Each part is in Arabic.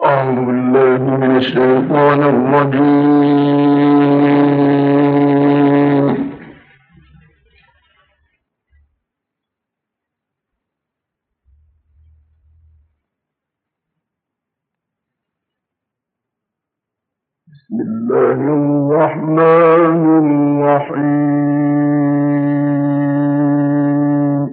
أعوذ بالله من الشيطان الرجيم. بسم الله الرحمن الرحيم.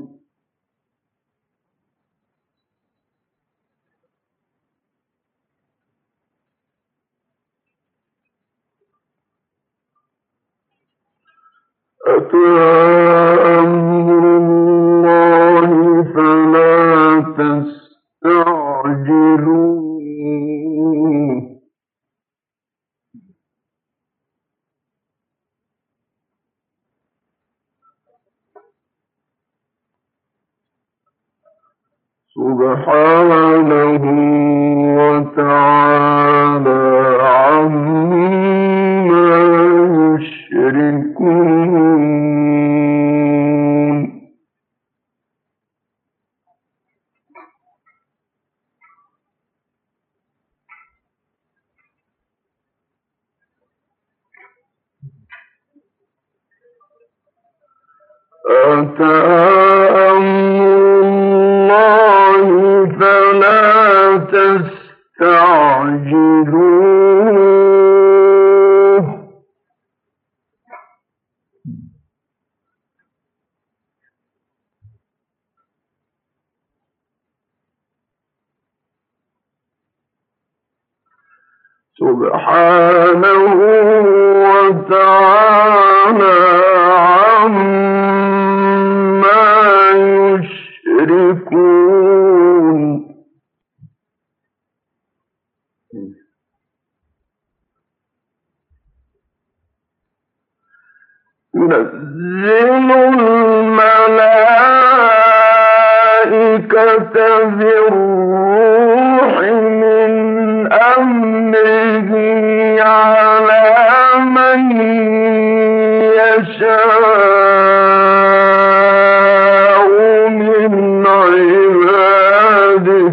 أتى أمر الله فلا تستعجلوه. سبحانه وتعالى عما يشركون. أتى أمر الله فلا تستعجلوه. سبحانه وتعالى عما يشركون. ينزل الملائكة بالروح من أمره على من يشاء من عباده.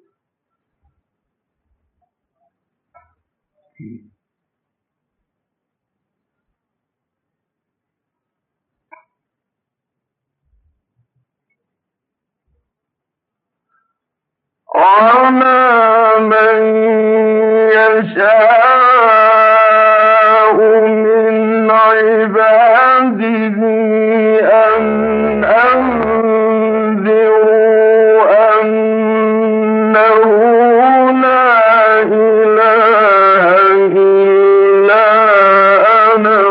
على من يشاء من عباده أن أنذروا أنه لا إله إلا أنا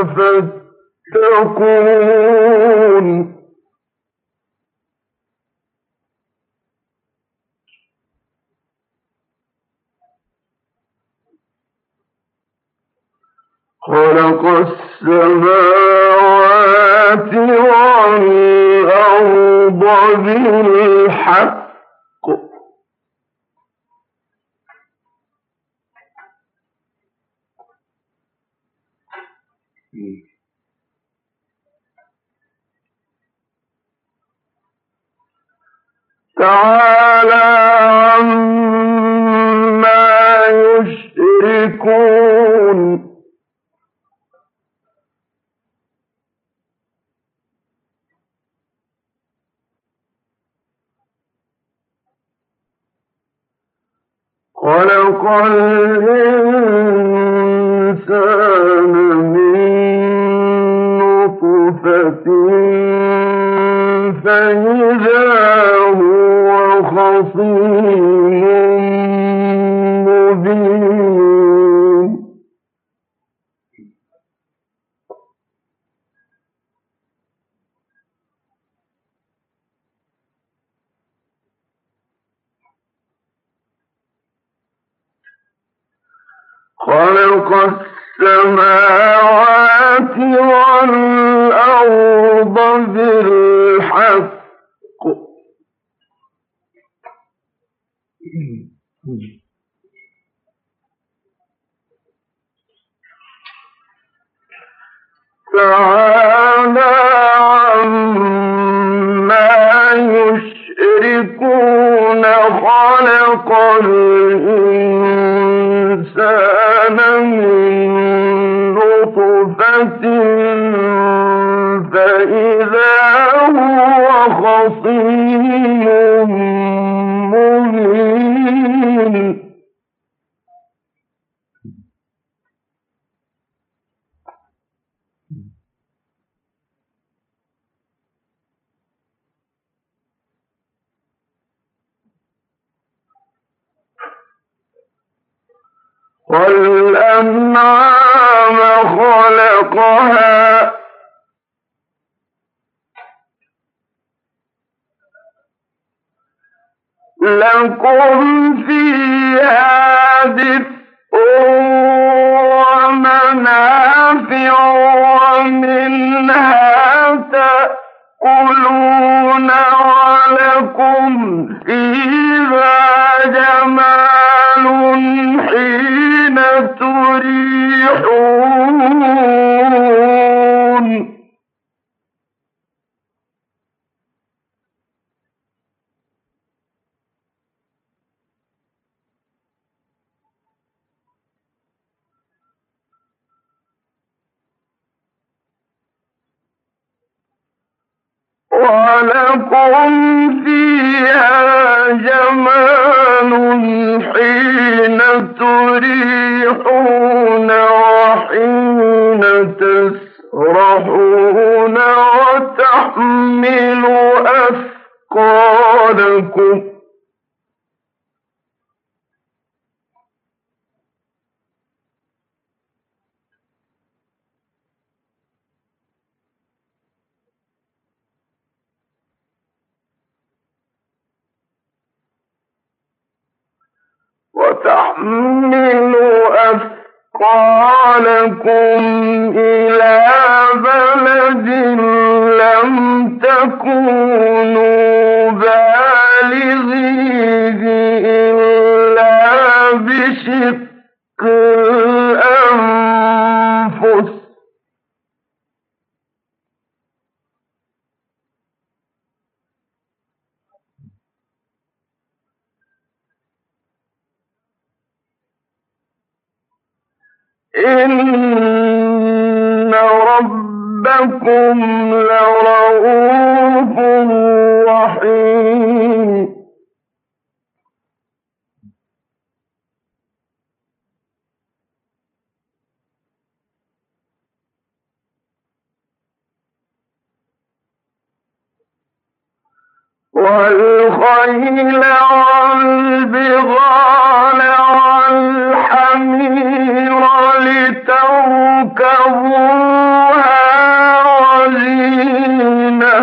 فاتقون. خلق السماوات والأرض بالحق تعالى عما يشركون. خلق الإنسان من نطفة فإذا هو خصيم مبين. خلق السماوات والأرض بالحق تعالى عما يشركون. خلق الإنسان فإذا هو خصيم مبين والأنعام خلقها لكم فيها دفء ومنافع ومنها تأكلون ولكم فيها جمال حين تريحون ولكم فيها جمال حين تريحون وحين تسرحون وتحمل أثقالكم أثقالكم إلى بلد لم تكونوا بالغيه إلا بشق الأنفس إن ربكم لرؤوف رحيم والخيل والبغال والحمير لتركبوها وزينة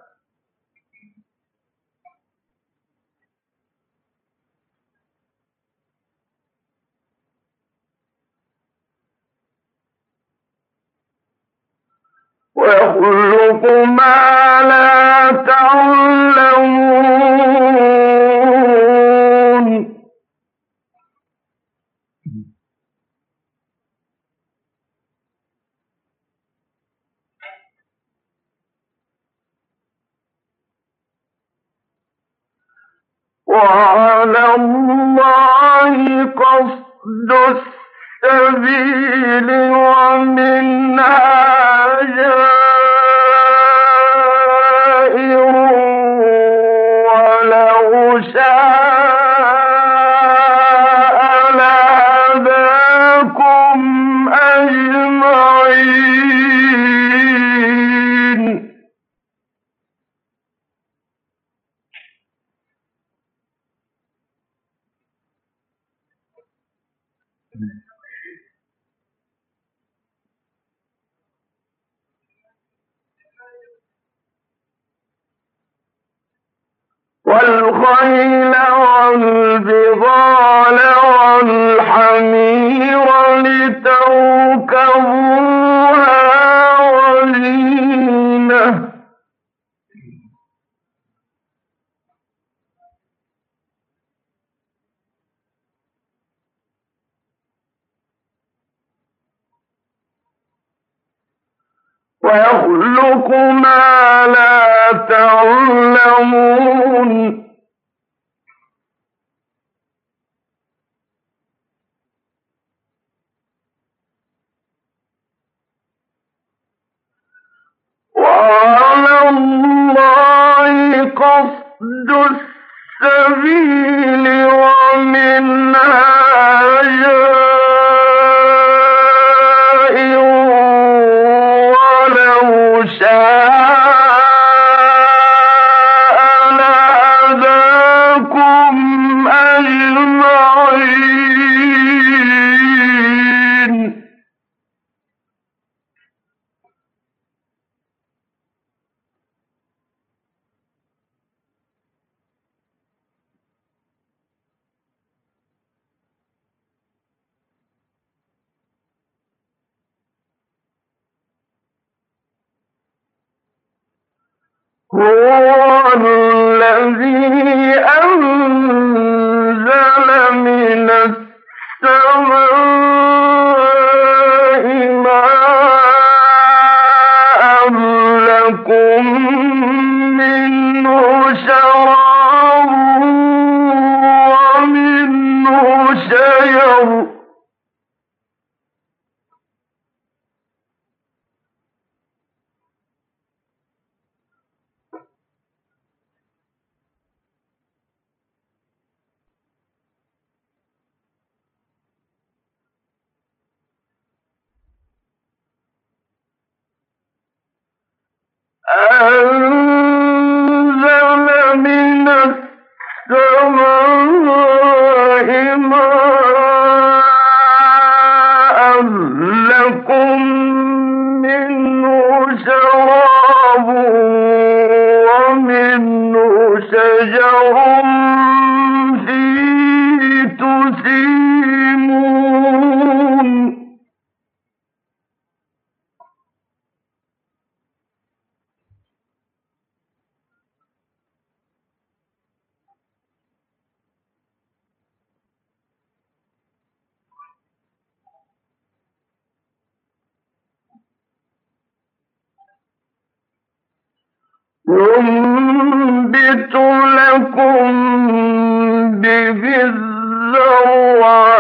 ويخلق ما لا تعلمون وعلى الله قصد السبيل ومنها جائر ولو شاء لهداكم أجمعين والخيل والبغال والحمير لتركبوها وزينة ويخلق ما لا تعلمون السبيل ومنها جائر ولو شاء لهداكم أجمعين. هو الذي أنزل من السماء ماء لكم منه شراب ومنه شجر أنزل من السماء ماء لكم منه شراب ومنه شجر فيه تسيمون. ينبت لكم به الزرع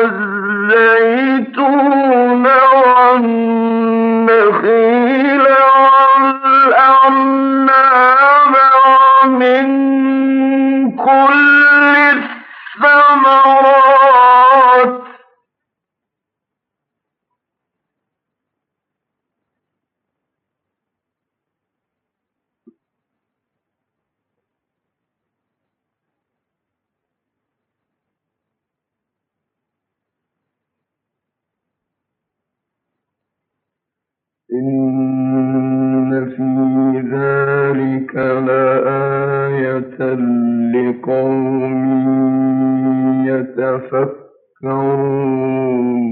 والزيتون والنخيل والأعناب ومن كل الثمرات إن في ذلك لآية لقوم يتفكرون.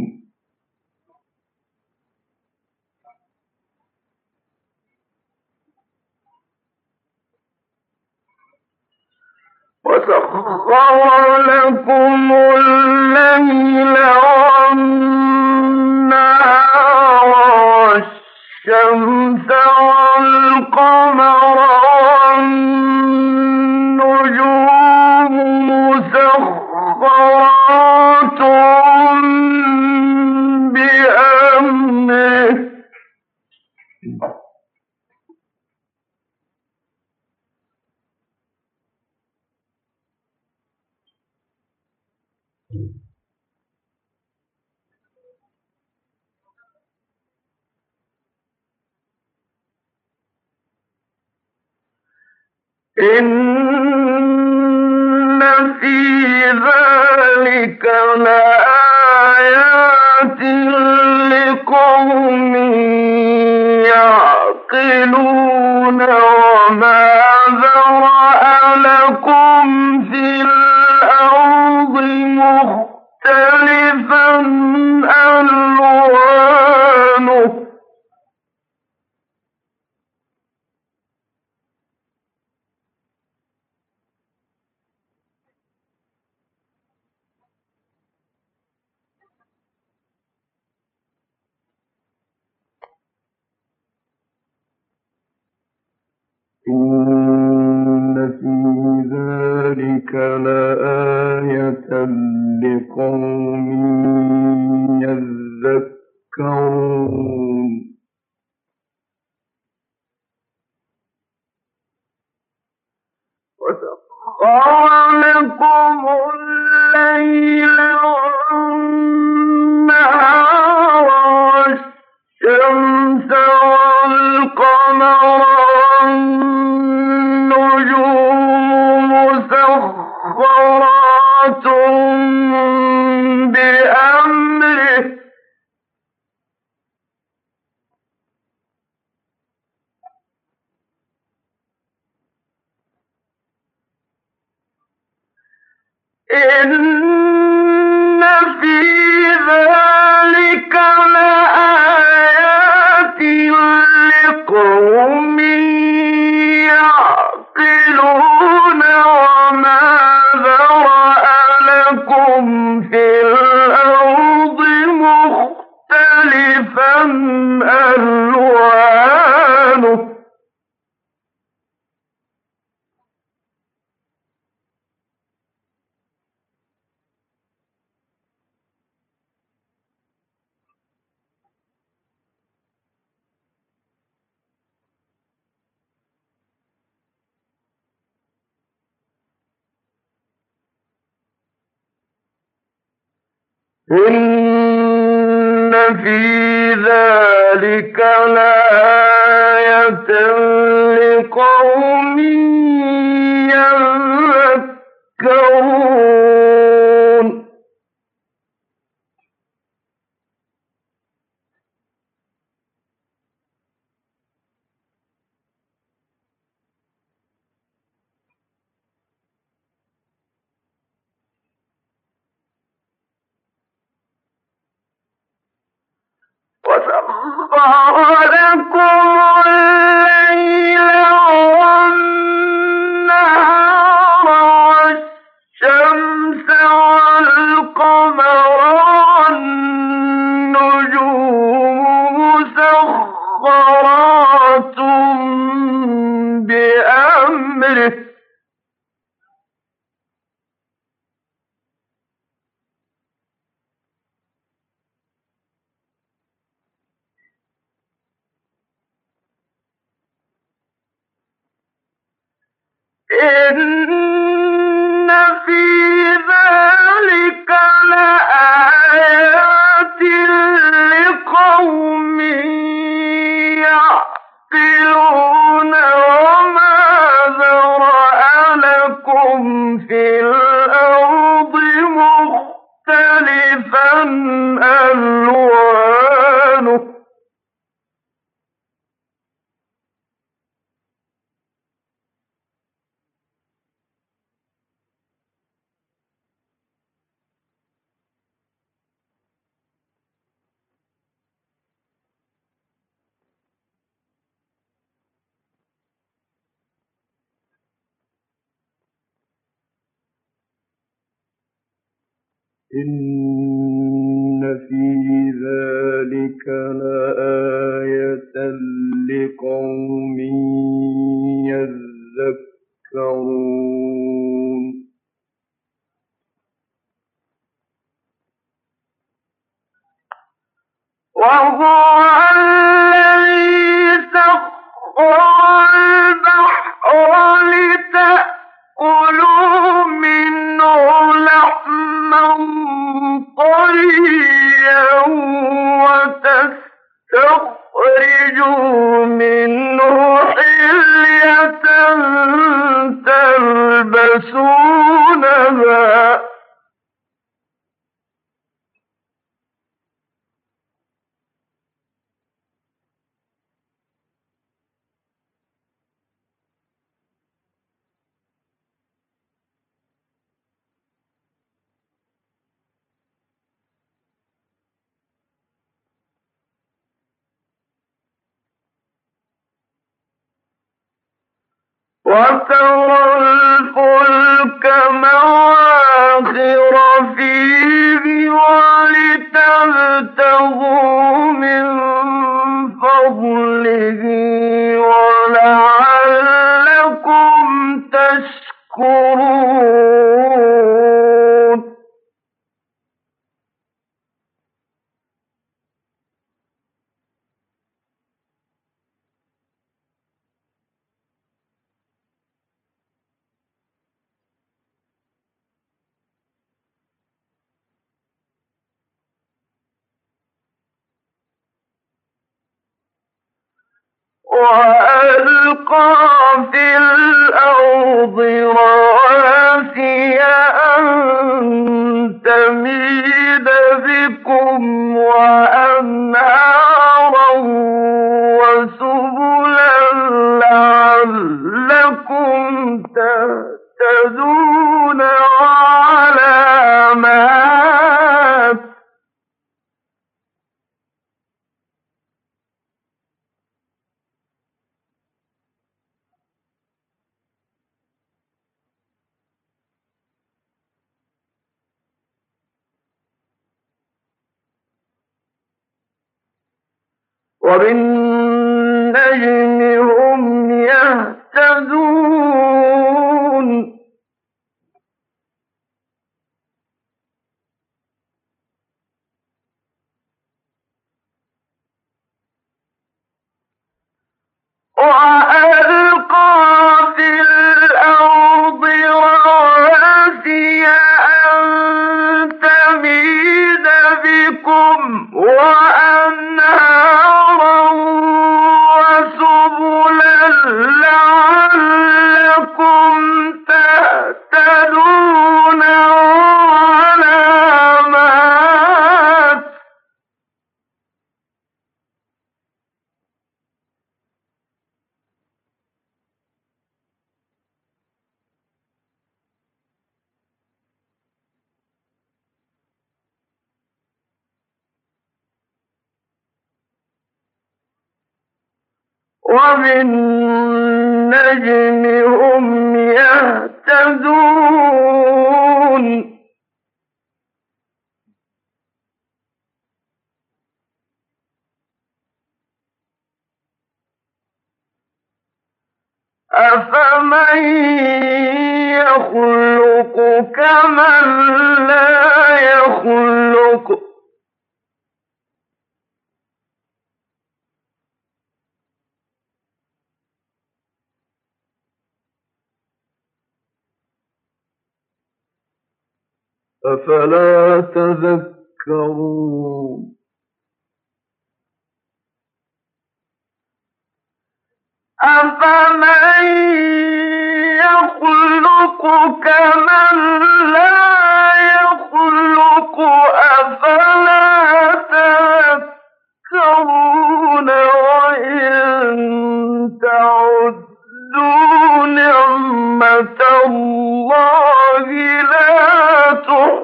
وسخر لكم الليل والنهار والشمس والقمر والنجوم مسخرات بأمره إن في ذلك لآيات لقوم يعقلون. وما ذرأ لكم في الأرض مختلفا ألوانه إن في ذلك لآية لقوم يذكرون. وسخر لكم في ذلك لآيات لقوم يعقلون وما ذرأ لكم في الأرض مختلفا ألوانه إن في ذلك لآية لقوم يذكرون وسخر لكم الليل والنهار والشمس والقمر والنجوم مسخرات بأمره إن في ذلك لآيات لقوم يعقلون وما ذرأ لكم في الأرض مختلفا ألوانه إن في ذلك لآية لقوم يذكرون وهو الذي سخر البحر لتأكلوا منه لحما طريا وتستخرجوا منه حلية تلبسونها وترى الفلك مواخر فيه ولتبتغوا من فضله ولعلكم تشكرون وألقى في الأرض رواسي أن تميد بكم وأنهارا وسبلا لعلكم تهتدون وعلامات وبالنجم هم يهتدون وألقى في الأرض رواسي أن تميد بكم وأنهارا وسبلا لعلكم تهتدون وعلامات وبالنجم هم يهتدون أفمن يخلق كمن لا يخلق أفلا تذكرون أفمن يخلق كمن لا يخلق أفلا تذكرون وإن تعدوا نعمة الله لا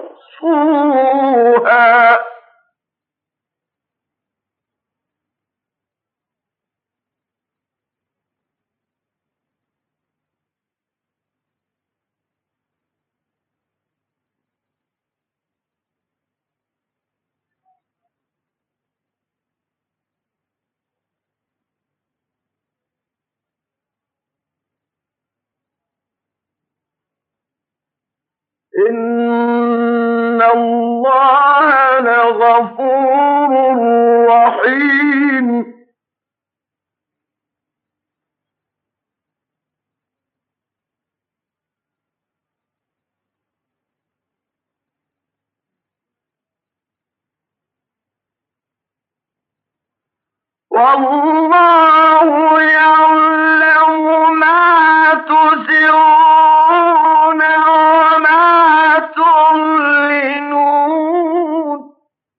تحصوها إن الله لغفور رحيم والله يعلم ما تسرون وما تعلنون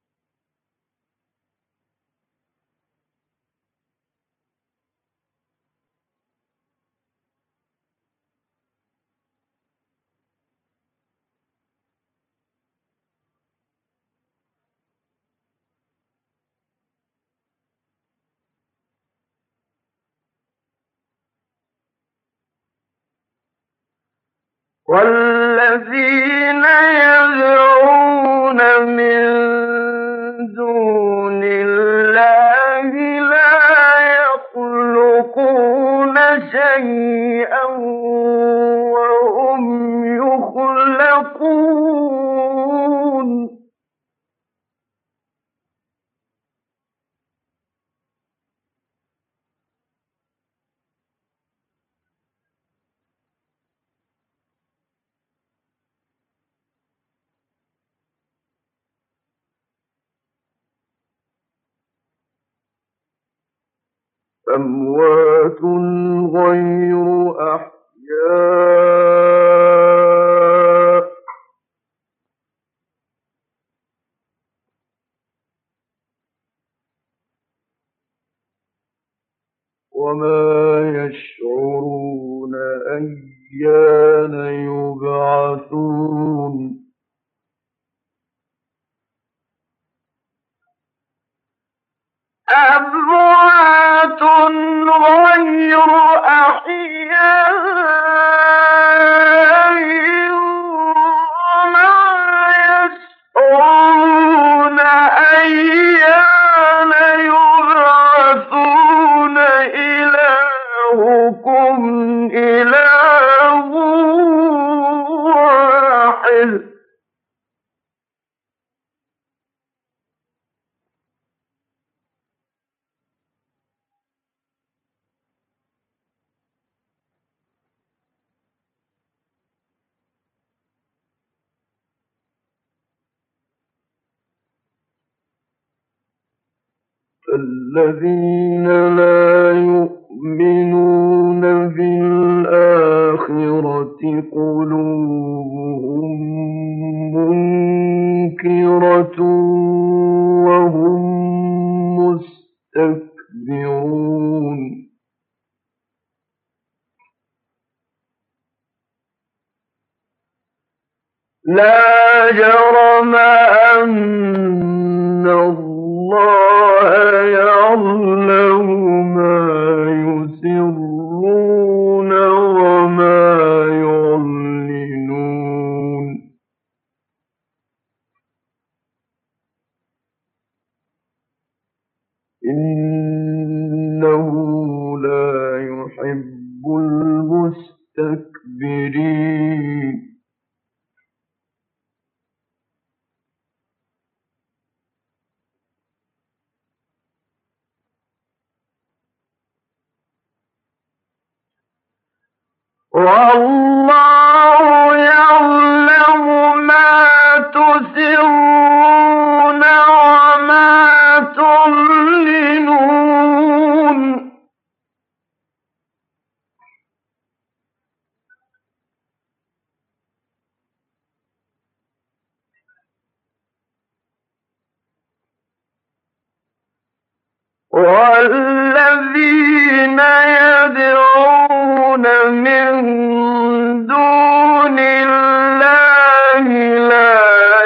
والذين يدعون من دون الله لا يخلقون شيئا وهم يخلقون أموات غير أحياء وما يشعرون أيان يبعثون أموات غير أحياء وما يشعرون أيان يبعثون الذين لا يؤمنون بالآخرة قلوبهم منكرة وهم مستكبرون لا جرم أن الله يعلم ما يسرون وما يعلنون إنه لا يحب المستكبرين والله يعلم ما تسرون وما تعلنون والذين يدعون من دون الله لا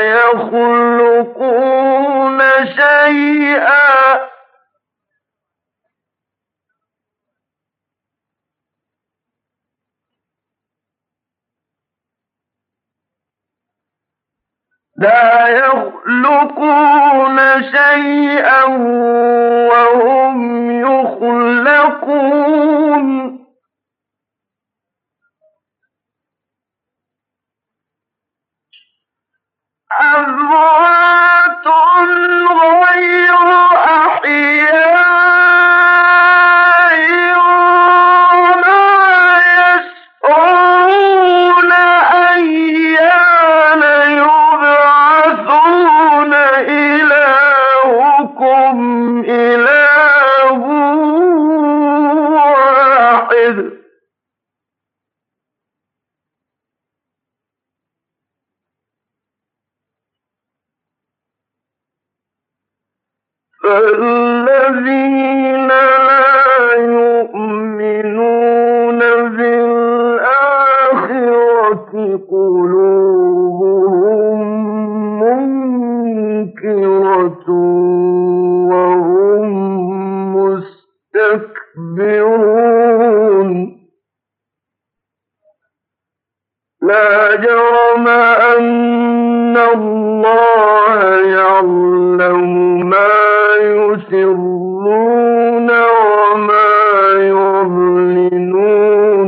يخلقون شيئا وهم يخلقون أموات غير أحياء وما يشعرون أيان يبعثون إلهكم إله واحد فالذين لا يؤمنون بالآخرة قلوبهم منكرة وهم مستكبرون لا جرم أن الله يعلم ما يسرون وما يعلنون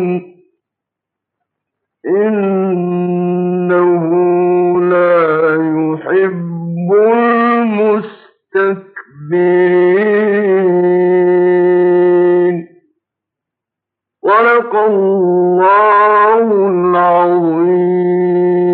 إنه لا يحب المستكبرين صدق الله العظيم